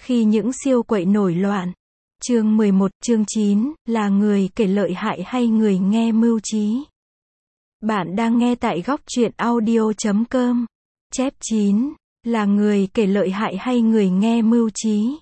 Khi những siêu quậy nổi loạn. Chương 11, chương 9, là người kể lợi hại hay người nghe mưu trí? Bạn đang nghe tại góc truyện audio.com. Chép 9, là người kể lợi hại hay người nghe mưu trí?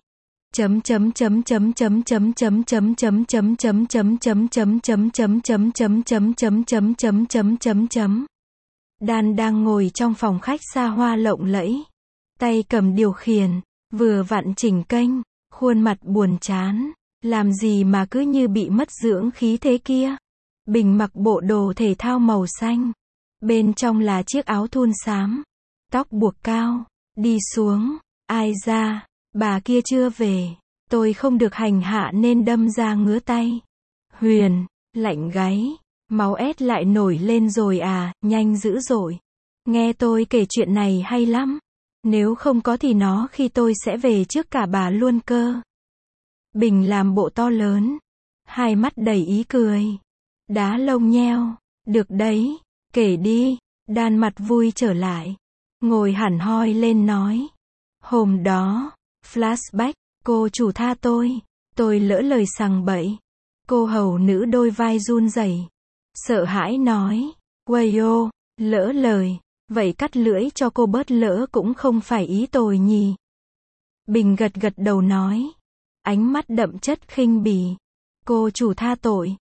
Dan đang ngồi trong phòng khách xa hoa lộng lẫy, tay cầm điều khiển, vừa vặn chỉnh kênh, khuôn mặt buồn chán, làm gì mà cứ như bị mất dưỡng khí thế kia. Bình mặc bộ đồ thể thao màu xanh, bên trong là chiếc áo thun xám, tóc buộc cao, đi xuống, ai ra, bà kia chưa về, tôi không được hành hạ nên đâm ra ngứa tay. Huyền, lạnh gáy, máu ét lại nổi lên rồi à, nhanh dữ dội. Nghe tôi kể chuyện này hay lắm. Nếu không có thì nó khi tôi sẽ về trước cả bà luôn cơ. Bình làm bộ to lớn, hai mắt đầy ý cười, đá lông nheo, được đấy, kể đi. Dan mặt vui trở lại, ngồi hẳn hoi lên nói. Hôm đó, flashback, cô chủ tha tôi lỡ lời sằng bậy. Cô hầu nữ đôi vai run rẩy, sợ hãi nói, Wayo, lỡ lời, vậy cắt lưỡi cho cô bớt lỡ cũng không phải ý tôi nhỉ. Bình gật gật đầu nói, ánh mắt đậm chất khinh bỉ. Cô chủ tha tội,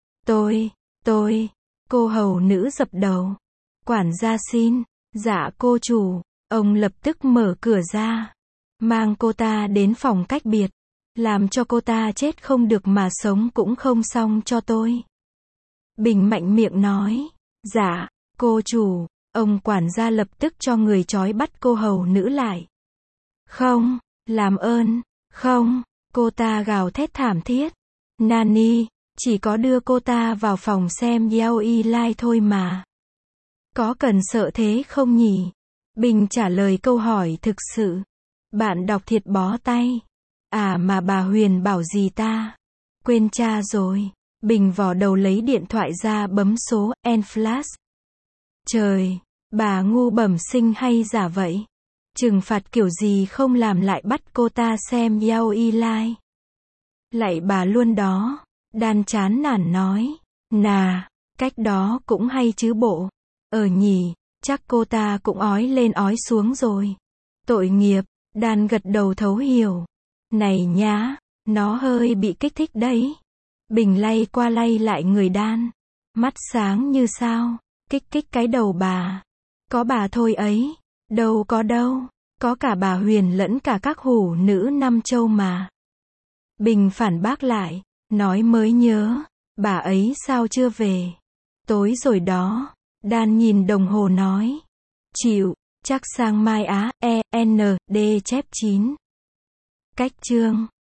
tôi, cô hầu nữ dập đầu. Quản gia xin, dạ cô chủ. Ông lập tức mở cửa ra, mang cô ta đến phòng cách biệt, làm cho cô ta chết không được mà sống cũng không xong cho tôi. Bình mạnh miệng nói, dạ, cô chủ. Ông quản gia lập tức cho người trói bắt cô hầu nữ lại. Không, làm ơn, không, cô ta gào thét thảm thiết. Nani, chỉ có đưa cô ta vào phòng xem Yao Y Lai thôi mà. Có cần sợ thế không nhỉ? Bình trả lời câu hỏi thực sự. Bạn đọc thiệt bó tay. À mà bà Huyền bảo gì ta? Quên cha rồi. Bình vò đầu lấy điện thoại ra bấm số, en flash. Trời, bà ngu bẩm sinh hay giả vậy? Trừng phạt kiểu gì không làm lại bắt cô ta xem Yao Y Lai? Lạy bà luôn đó. Dan chán nản nói. Nà, cách đó cũng hay chứ bộ. Nhỉ, chắc cô ta cũng ói lên ói xuống rồi. Tội nghiệp. Dan gật đầu thấu hiểu. Này nhá, nó hơi bị kích thích đấy. Bình lay qua lay lại người Dan, mắt sáng như sao. Kích kích cái đầu bà. Có bà thôi ấy. Đâu có đâu. Có cả bà Huyền lẫn cả các hủ nữ Nam Châu mà. Bình phản bác lại. Nói mới nhớ. Bà ấy sao chưa về? Tối rồi đó. Dan nhìn đồng hồ nói. Chịu. Chắc sang mai á. D chép 9. Cách chương.